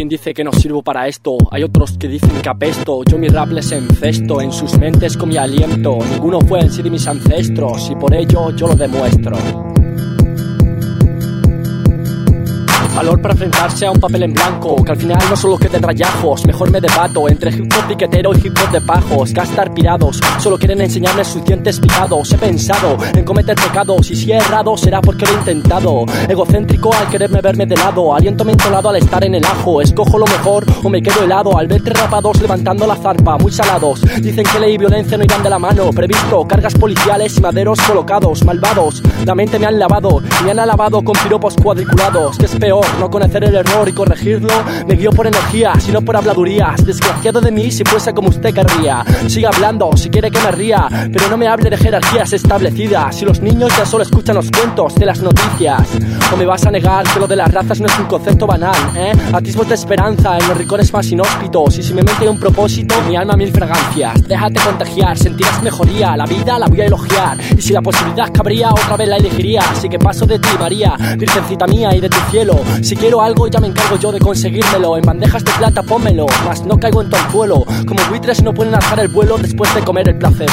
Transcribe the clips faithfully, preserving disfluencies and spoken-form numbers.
dice que no sirvo para esto, hay otros que dicen que apesto. Yo mi rap les encesto, en sus mentes con mi aliento. Ninguno fue en sí de mis ancestros y por ello yo lo demuestro. Valor para enfrentarse a un papel en blanco, que al final no solo queden rayajos. Mejor me debato entre hip hop piquetero y hip hop de pajos. Gastar pirados, solo quieren enseñarme sus dientes picados. He pensado en cometer pecados y si he errado será porque lo he intentado. Egocéntrico al quererme verme de lado, aliento mentolado al estar en el ajo. Escojo lo mejor o me quedo helado al ver tres rapados levantando la zarpa, muy salados. Dicen que ley y violencia no irán de la mano. Previsto cargas policiales y maderos colocados. Malvados, la mente me han lavado y me han alabado con piropos cuadriculados. Que es peor no conocer el error y corregirlo. Me guío por energía, sino por habladurías. Desgraciado de mí si fuese como usted querría. Siga hablando si quiere que me ría, pero no me hable de jerarquías establecidas. Si los niños ya solo escuchan los cuentos de las noticias. O me vas a negar que lo de las razas no es un concepto banal, ¿eh? Atisbos de esperanza en los rincones más inhóspitos. Y si me mente un propósito, mi alma mil fragancias. Déjate contagiar, sentirás mejoría. La vida la voy a elogiar y si la posibilidad cabría, otra vez la elegiría. Así que paso de ti, María, virgencita mía, y de tu cielo. Si quiero algo ya me encargo yo de conseguírmelo. En bandejas de plata pónmelo, mas no caigo en tu anzuelo. Como buitres no pueden alzar el vuelo después de comer el placebo.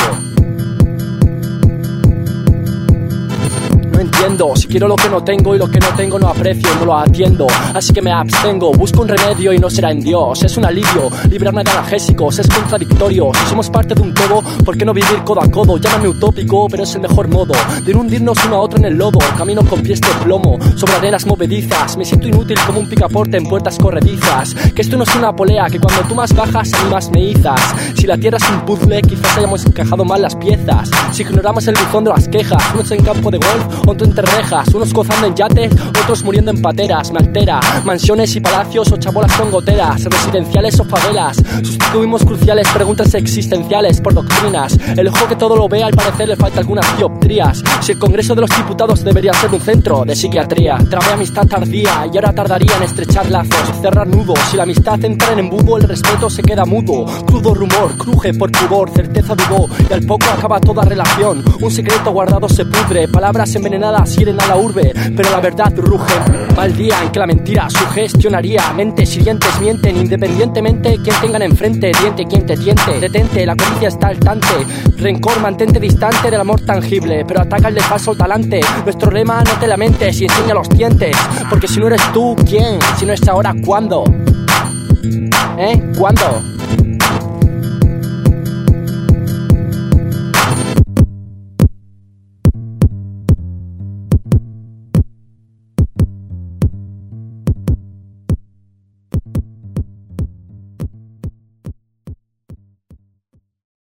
No entiendo, si quiero lo que no tengo y lo que no tengo no aprecio, no lo atiendo. Así que me abstengo, busco un remedio y no será en Dios. Es un alivio, librarme de analgésicos, es contradictorio. Si somos parte de un todo, ¿por qué no vivir codo a codo? Llámame utópico, pero es el mejor modo de no hundirnos uno a otro en el lodo. Camino con pies de plomo, sobre arenas movedizas. Me siento inútil como un picaporte en puertas corredizas. Que esto no es una polea, que cuando tú más bajas, a mí más me izas. Si la tierra es un puzzle, quizás hayamos encajado mal las piezas. Si ignoramos el buzón de las quejas, unos en campo de golf, otro entre rejas, unos gozando en yates, otros muriendo en pateras. Me altera, mansiones y palacios o chabolas con goteras, residenciales o favelas. Sustituimos cruciales preguntas existenciales por doctrinas. El ojo que todo lo ve al parecer le falta algunas dioptrías. Si el Congreso de los Diputados debería ser un centro de psiquiatría. Trabé amistad tardía y ahora tardaría en estrechar lazos, cerrar nudos. Si la amistad entra en embudo, el respeto se queda mudo. Crudo rumor, cruje por pudor, certeza dudó y al poco acaba toda relación. Un secreto guardado se pudre, palabras envenenadas hieren a la urbe, pero la verdad ruge. Mal día en que la mentira sugestionaría mentes y dientes mienten independientemente quien tengan enfrente. Diente quien te tiente, detente, la codicia está al tante. Rencor, mantente distante del amor tangible, pero ataca el de falso al talante. Nuestro lema, no te lamentes y enseña los dientes, porque si no eres tú, ¿quién? Si no es ahora, ¿cuándo? ¿Eh? ¿Cuándo?